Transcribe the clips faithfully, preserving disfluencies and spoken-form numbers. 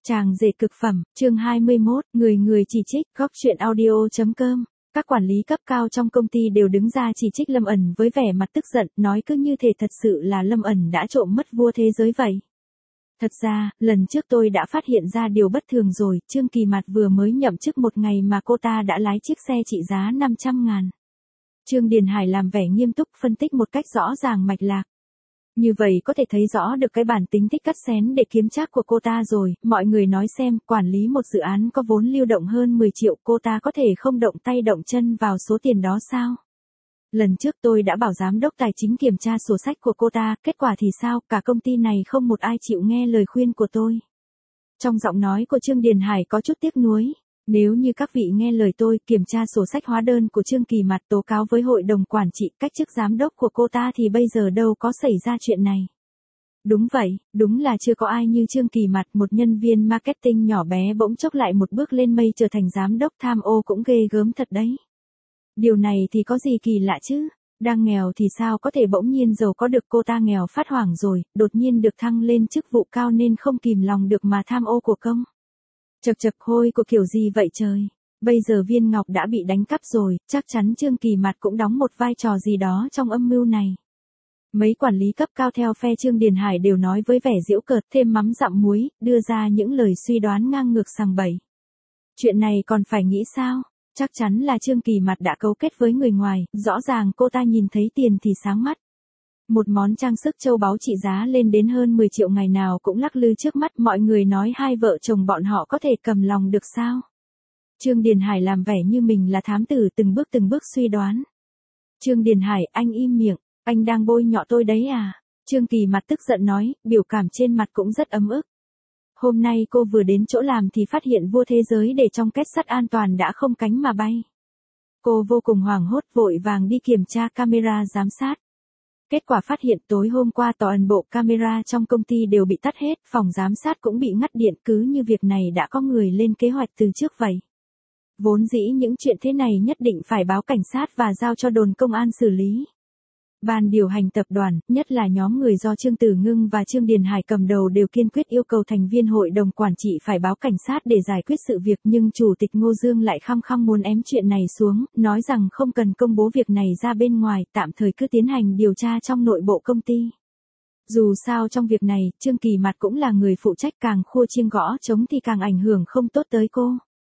Chàng rể cực phẩm, chương hai mươi mốt, người người chỉ trích, góc chuyện audio chấm com. Các quản lý cấp cao trong công ty đều đứng ra chỉ trích Lâm ẩn với vẻ mặt tức giận, nói cứ như thể thật sự là Lâm ẩn đã trộm mất vua thế giới vậy. Thật ra, lần trước tôi đã phát hiện ra điều bất thường rồi, Trương Kỳ Mạt vừa mới nhậm chức một ngày mà cô ta đã lái chiếc xe trị giá năm trăm ngàn. Trương Điền Hải làm vẻ nghiêm túc phân tích một cách rõ ràng mạch lạc. Như vậy có thể thấy rõ được cái bản tính thích cắt xén để kiếm trác của cô ta rồi, mọi người nói xem, quản lý một dự án có vốn lưu động hơn mười triệu, cô ta có thể không động tay động chân vào số tiền đó sao? Lần trước tôi đã bảo giám đốc tài chính kiểm tra sổ sách của cô ta, kết quả thì sao, cả công ty này không một ai chịu nghe lời khuyên của tôi. Trong giọng nói của Trương Điền Hải có chút tiếc nuối. Nếu như các vị nghe lời tôi, kiểm tra sổ sách hóa đơn của Trương Kỳ Mạt tố cáo với hội đồng quản trị cách chức giám đốc của cô ta thì bây giờ đâu có xảy ra chuyện này. Đúng vậy, đúng là chưa có ai như Trương Kỳ Mạt, một nhân viên marketing nhỏ bé bỗng chốc lại một bước lên mây trở thành giám đốc, tham ô cũng ghê gớm thật đấy. Điều này thì có gì kỳ lạ chứ, đang nghèo thì sao có thể bỗng nhiên giàu có được, cô ta nghèo phát hoảng rồi, đột nhiên được thăng lên chức vụ cao nên không kìm lòng được mà tham ô của công. Chật chật hôi của kiểu gì vậy trời, bây giờ Viên Ngọc đã bị đánh cắp rồi, chắc chắn Trương Kỳ Mạt cũng đóng một vai trò gì đó trong âm mưu này. Mấy quản lý cấp cao theo phe Trương Điền Hải đều nói với vẻ giễu cợt, thêm mắm dặm muối, đưa ra những lời suy đoán ngang ngược sằng bậy. Chuyện này còn phải nghĩ sao? Chắc chắn là Trương Kỳ Mạt đã cấu kết với người ngoài, rõ ràng cô ta nhìn thấy tiền thì sáng mắt. Một món trang sức châu báu trị giá lên đến hơn mười triệu ngày nào cũng lắc lư trước mắt, mọi người nói hai vợ chồng bọn họ có thể cầm lòng được sao? Trương Điền Hải làm vẻ như mình là thám tử, từng bước từng bước suy đoán. Trương Điền Hải, anh im miệng, anh đang bôi nhọ tôi đấy à? Trương Kỳ Mạt tức giận nói, biểu cảm trên mặt cũng rất ấm ức. Hôm nay cô vừa đến chỗ làm thì phát hiện vua thế giới để trong két sắt an toàn đã không cánh mà bay. Cô vô cùng hoảng hốt, vội vàng đi kiểm tra camera giám sát. Kết quả phát hiện tối hôm qua toàn bộ camera trong công ty đều bị tắt hết, phòng giám sát cũng bị ngắt điện, cứ như việc này đã có người lên kế hoạch từ trước vậy. Vốn dĩ những chuyện thế này nhất định phải báo cảnh sát và giao cho đồn công an xử lý. Ban điều hành tập đoàn, nhất là nhóm người do Trương Tử Ngưng và Trương Điền Hải cầm đầu đều kiên quyết yêu cầu thành viên hội đồng quản trị phải báo cảnh sát để giải quyết sự việc, nhưng chủ tịch Ngô Dương lại khăng khăng muốn ém chuyện này xuống, nói rằng không cần công bố việc này ra bên ngoài, tạm thời cứ tiến hành điều tra trong nội bộ công ty. Dù sao trong việc này, Trương Kỳ Mạt cũng là người phụ trách, càng khua chiêng gõ trống thì càng ảnh hưởng không tốt tới cô.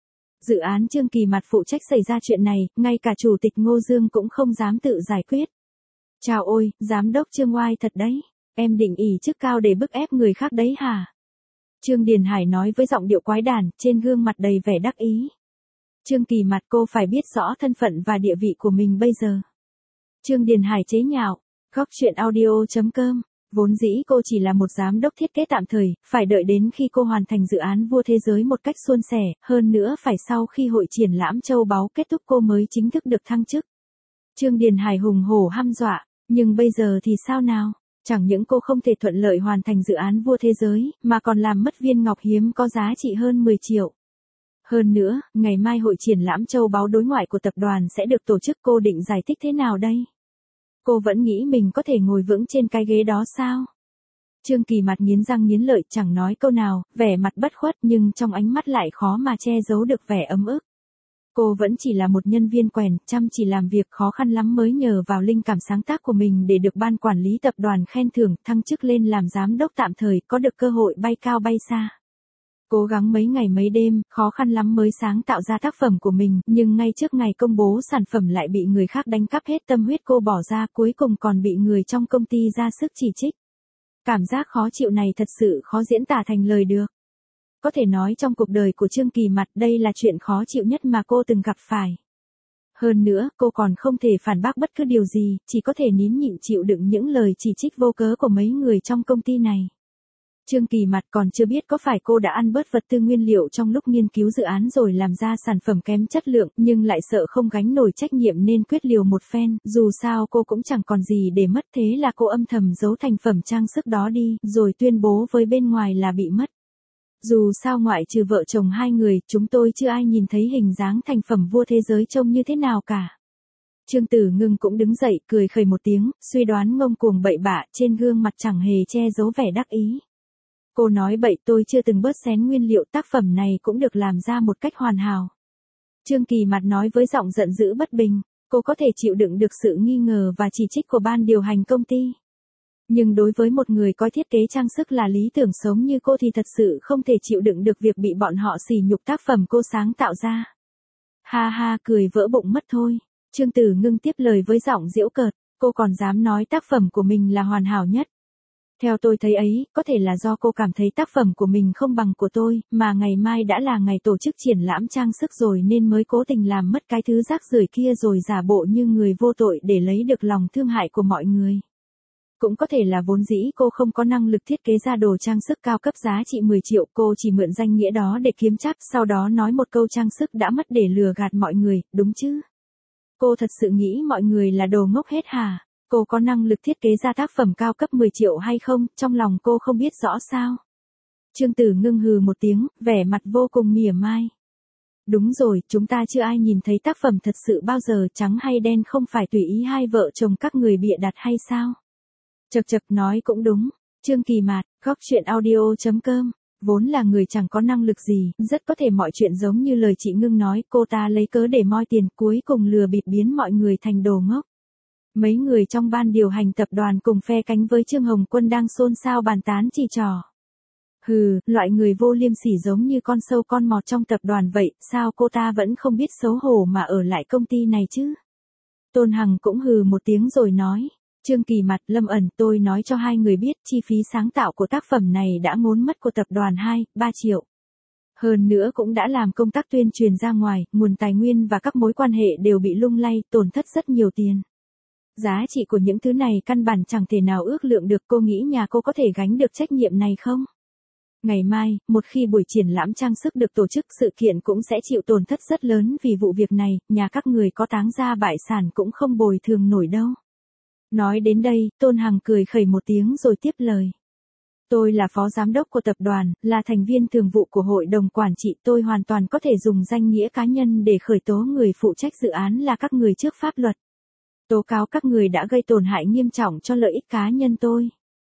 Dự án Trương Kỳ Mạt phụ trách xảy ra chuyện này, ngay cả chủ tịch Ngô Dương cũng không dám tự giải quyết. Chào ôi, giám đốc Trương oai thật đấy, em định ỷ chức cao để bức ép người khác đấy hả? Trương Điền Hải nói với giọng điệu quái đản, trên gương mặt đầy vẻ đắc ý. Trương Kỳ Mạt, cô phải biết rõ thân phận và địa vị của mình bây giờ. Trương Điền Hải chế nhạo, góc chuyện audio chấm com, vốn dĩ cô chỉ là một giám đốc thiết kế tạm thời, phải đợi đến khi cô hoàn thành dự án vua thế giới một cách suôn sẻ, hơn nữa phải sau khi hội triển lãm châu báu kết thúc cô mới chính thức được thăng chức. Trương Điền Hải hùng hổ hăm dọa. Nhưng bây giờ thì sao nào? Chẳng những cô không thể thuận lợi hoàn thành dự án vua thế giới, mà còn làm mất viên ngọc hiếm có giá trị hơn mười triệu. Hơn nữa, ngày mai hội triển lãm châu báu đối ngoại của tập đoàn sẽ được tổ chức, cô định giải thích thế nào đây? Cô vẫn nghĩ mình có thể ngồi vững trên cái ghế đó sao? Trương Kỳ Mạt nghiến răng nghiến lợi, chẳng nói câu nào, vẻ mặt bất khuất nhưng trong ánh mắt lại khó mà che giấu được vẻ ấm ức. Cô vẫn chỉ là một nhân viên quèn, chăm chỉ làm việc, khó khăn lắm mới nhờ vào linh cảm sáng tác của mình để được ban quản lý tập đoàn khen thưởng, thăng chức lên làm giám đốc tạm thời, có được cơ hội bay cao bay xa. Cố gắng mấy ngày mấy đêm, khó khăn lắm mới sáng tạo ra tác phẩm của mình, nhưng ngay trước ngày công bố sản phẩm lại bị người khác đánh cắp hết tâm huyết cô bỏ ra, cuối cùng còn bị người trong công ty ra sức chỉ trích. Cảm giác khó chịu này thật sự khó diễn tả thành lời được. Có thể nói trong cuộc đời của Trương Kỳ Mạt đây là chuyện khó chịu nhất mà cô từng gặp phải. Hơn nữa, cô còn không thể phản bác bất cứ điều gì, chỉ có thể nín nhịn chịu đựng những lời chỉ trích vô cớ của mấy người trong công ty này. Trương Kỳ Mạt còn chưa biết có phải cô đã ăn bớt vật tư nguyên liệu trong lúc nghiên cứu dự án rồi làm ra sản phẩm kém chất lượng, nhưng lại sợ không gánh nổi trách nhiệm nên quyết liều một phen, dù sao cô cũng chẳng còn gì để mất, thế là cô âm thầm giấu thành phẩm trang sức đó đi, rồi tuyên bố với bên ngoài là bị mất. Dù sao ngoại trừ vợ chồng hai người, chúng tôi chưa ai nhìn thấy hình dáng thành phẩm vua thế giới trông như thế nào cả. Trương Tử Ngưng cũng đứng dậy, cười khẩy một tiếng, suy đoán ngông cuồng bậy bạ, trên gương mặt chẳng hề che giấu vẻ đắc ý. Cô nói bậy, tôi chưa từng bớt xén nguyên liệu, tác phẩm này cũng được làm ra một cách hoàn hảo. Trương Kỳ Mạt nói với giọng giận dữ bất bình, cô có thể chịu đựng được sự nghi ngờ và chỉ trích của ban điều hành công ty. Nhưng đối với một người coi thiết kế trang sức là lý tưởng sống như cô thì thật sự không thể chịu đựng được việc bị bọn họ sỉ nhục tác phẩm cô sáng tạo ra. Ha ha, cười vỡ bụng mất thôi. Trương Tử Ngưng tiếp lời với giọng giễu cợt, cô còn dám nói tác phẩm của mình là hoàn hảo nhất. Theo tôi thấy ấy, có thể là do cô cảm thấy tác phẩm của mình không bằng của tôi, mà ngày mai đã là ngày tổ chức triển lãm trang sức rồi nên mới cố tình làm mất cái thứ rác rưởi kia rồi giả bộ như người vô tội để lấy được lòng thương hại của mọi người. Cũng có thể là vốn dĩ cô không có năng lực thiết kế ra đồ trang sức cao cấp giá trị mười triệu, cô chỉ mượn danh nghĩa đó để kiếm tráp, sau đó nói một câu trang sức đã mất để lừa gạt mọi người, đúng chứ? Cô thật sự nghĩ mọi người là đồ ngốc hết hả? Cô có năng lực thiết kế ra tác phẩm cao cấp mười triệu hay không, trong lòng cô không biết rõ sao? Trương Tử Ngưng hừ một tiếng, vẻ mặt vô cùng mỉa mai. Đúng rồi, chúng ta chưa ai nhìn thấy tác phẩm thật sự bao giờ, trắng hay đen không phải tùy ý hai vợ chồng các người bịa đặt hay sao? Chật chật, nói cũng đúng. Trương Kỳ Mạt, góc truyện audio chấm com, vốn là người chẳng có năng lực gì, rất có thể mọi chuyện giống như lời chị Ngưng nói, cô ta lấy cớ để moi tiền, cuối cùng lừa bịp biến mọi người thành đồ ngốc. Mấy người trong ban điều hành tập đoàn cùng phe cánh với Trương Hồng Quân đang xôn xao bàn tán chỉ trò. Hừ, loại người vô liêm sỉ giống như con sâu con mọt trong tập đoàn vậy, sao cô ta vẫn không biết xấu hổ mà ở lại công ty này chứ? Tôn Hằng cũng hừ một tiếng rồi nói. Trương Kỳ Mạt, Lâm ẩn, tôi nói cho hai người biết, chi phí sáng tạo của tác phẩm này đã ngốn mất của tập đoàn hai, ba triệu. Hơn nữa cũng đã làm công tác tuyên truyền ra ngoài, nguồn tài nguyên và các mối quan hệ đều bị lung lay, tổn thất rất nhiều tiền. Giá trị của những thứ này căn bản chẳng thể nào ước lượng được, cô nghĩ nhà cô có thể gánh được trách nhiệm này không? Ngày mai, một khi buổi triển lãm trang sức được tổ chức, sự kiện cũng sẽ chịu tổn thất rất lớn vì vụ việc này, nhà các người có táng ra bại sản cũng không bồi thường nổi đâu. Nói đến đây, Tôn Hằng cười khẩy một tiếng rồi tiếp lời. Tôi là phó giám đốc của tập đoàn, là thành viên thường vụ của hội đồng quản trị, tôi hoàn toàn có thể dùng danh nghĩa cá nhân để khởi tố người phụ trách dự án là các người trước pháp luật. Tố cáo các người đã gây tổn hại nghiêm trọng cho lợi ích cá nhân tôi.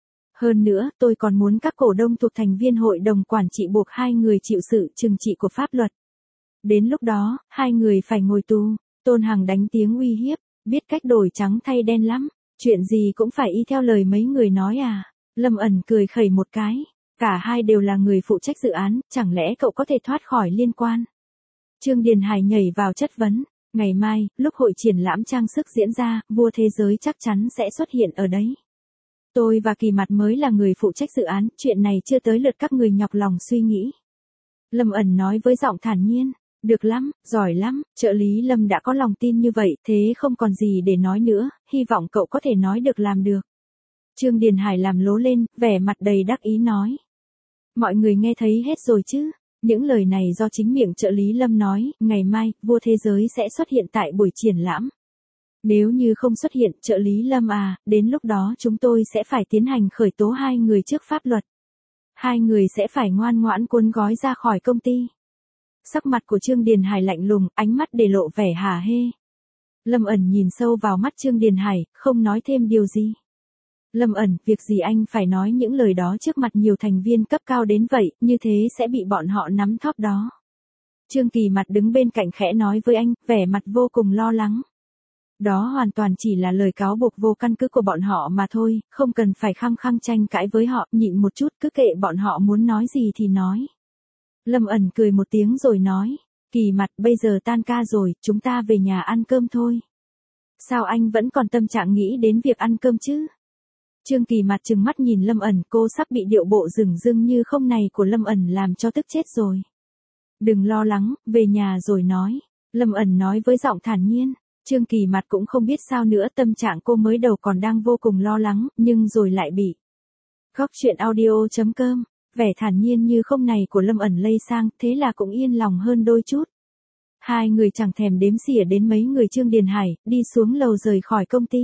Hơn nữa, tôi còn muốn các cổ đông thuộc thành viên hội đồng quản trị buộc hai người chịu sự trừng trị của pháp luật. Đến lúc đó, hai người phải ngồi tù. Tôn Hằng đánh tiếng uy hiếp, biết cách đổi trắng thay đen lắm. Chuyện gì cũng phải y theo lời mấy người nói à? Lâm ẩn cười khẩy một cái. Cả hai đều là người phụ trách dự án, chẳng lẽ cậu có thể thoát khỏi liên quan? Trương Điền Hải nhảy vào chất vấn. Ngày mai, lúc hội triển lãm trang sức diễn ra, vua thế giới chắc chắn sẽ xuất hiện ở đấy. Tôi và Kỳ Mạt mới là người phụ trách dự án, chuyện này chưa tới lượt các người nhọc lòng suy nghĩ. Lâm ẩn nói với giọng thản nhiên. Được lắm, giỏi lắm, trợ lý Lâm đã có lòng tin như vậy, thế không còn gì để nói nữa, hy vọng cậu có thể nói được làm được. Trương Điền Hải làm lố lên, vẻ mặt đầy đắc ý nói. Mọi người nghe thấy hết rồi chứ, những lời này do chính miệng trợ lý Lâm nói, ngày mai, vua thế giới sẽ xuất hiện tại buổi triển lãm. Nếu như không xuất hiện, trợ lý Lâm à, đến lúc đó chúng tôi sẽ phải tiến hành khởi tố hai người trước pháp luật. Hai người sẽ phải ngoan ngoãn cuốn gói ra khỏi công ty. Sắc mặt của Trương Điền Hải lạnh lùng, ánh mắt để lộ vẻ hả hê. Lâm ẩn nhìn sâu vào mắt Trương Điền Hải, không nói thêm điều gì. Lâm ẩn, việc gì anh phải nói những lời đó trước mặt nhiều thành viên cấp cao đến vậy, như thế sẽ bị bọn họ nắm thóp đó. Trương Kỳ Mạt đứng bên cạnh khẽ nói với anh, vẻ mặt vô cùng lo lắng. Đó hoàn toàn chỉ là lời cáo buộc vô căn cứ của bọn họ mà thôi, không cần phải khăng khăng tranh cãi với họ, nhịn một chút, cứ kệ bọn họ muốn nói gì thì nói. Lâm ẩn cười một tiếng rồi nói, Kỳ Mạt, bây giờ tan ca rồi, chúng ta về nhà ăn cơm thôi. Sao anh vẫn còn tâm trạng nghĩ đến việc ăn cơm chứ? Trương Kỳ Mạt trừng mắt nhìn Lâm ẩn, cô sắp bị điệu bộ rừng rưng như không này của Lâm ẩn làm cho tức chết rồi. Đừng lo lắng, về nhà rồi nói. Lâm ẩn nói với giọng thản nhiên. Trương Kỳ Mạt cũng không biết sao nữa, tâm trạng cô mới đầu còn đang vô cùng lo lắng, nhưng rồi lại bị. Góc truyện audio chấm com, vẻ thản nhiên như không này của Lâm ẩn lây sang, thế là cũng yên lòng hơn đôi chút. Hai người chẳng thèm đếm xỉa đến mấy người Trương Điền Hải, đi xuống lầu rời khỏi công ty.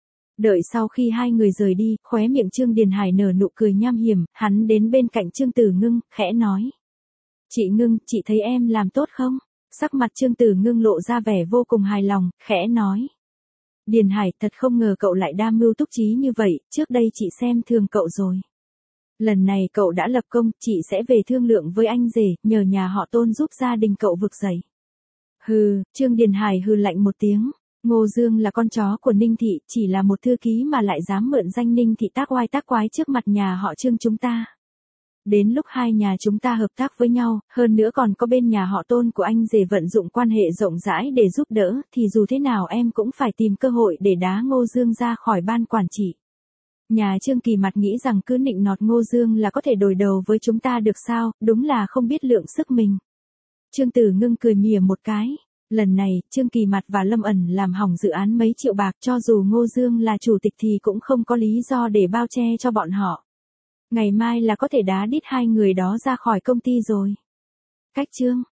Đợi sau khi hai người rời đi, khóe miệng Trương Điền Hải nở nụ cười nham hiểm, hắn đến bên cạnh Trương Tử Ngưng, khẽ nói. Chị Ngưng, chị thấy em làm tốt không? Sắc mặt Trương Tử Ngưng lộ ra vẻ vô cùng hài lòng, khẽ nói. Điền Hải, thật không ngờ cậu lại đa mưu túc trí như vậy, trước đây chị xem thường cậu rồi. Lần này cậu đã lập công, chị sẽ về thương lượng với anh rể, nhờ nhà họ Tôn giúp gia đình cậu vực dậy. Hừ, Trương Điền Hải hừ lạnh một tiếng. Ngô Dương là con chó của Ninh Thị, chỉ là một thư ký mà lại dám mượn danh Ninh Thị tác oai tác quái trước mặt nhà họ Trương chúng ta. Đến lúc hai nhà chúng ta hợp tác với nhau, hơn nữa còn có bên nhà họ Tôn của anh rể vận dụng quan hệ rộng rãi để giúp đỡ, thì dù thế nào em cũng phải tìm cơ hội để đá Ngô Dương ra khỏi ban quản trị. Nhà Trương Kỳ mặt nghĩ rằng cứ nịnh nọt Ngô Dương là có thể đổi đầu với chúng ta được sao, đúng là không biết lượng sức mình. Trương Tử Ngưng cười mỉa một cái. Lần này, Trương Kỳ mặt và Lâm ẩn làm hỏng dự án mấy triệu bạc, cho dù Ngô Dương là chủ tịch thì cũng không có lý do để bao che cho bọn họ. Ngày mai là có thể đá đít hai người đó ra khỏi công ty rồi. Cách Trương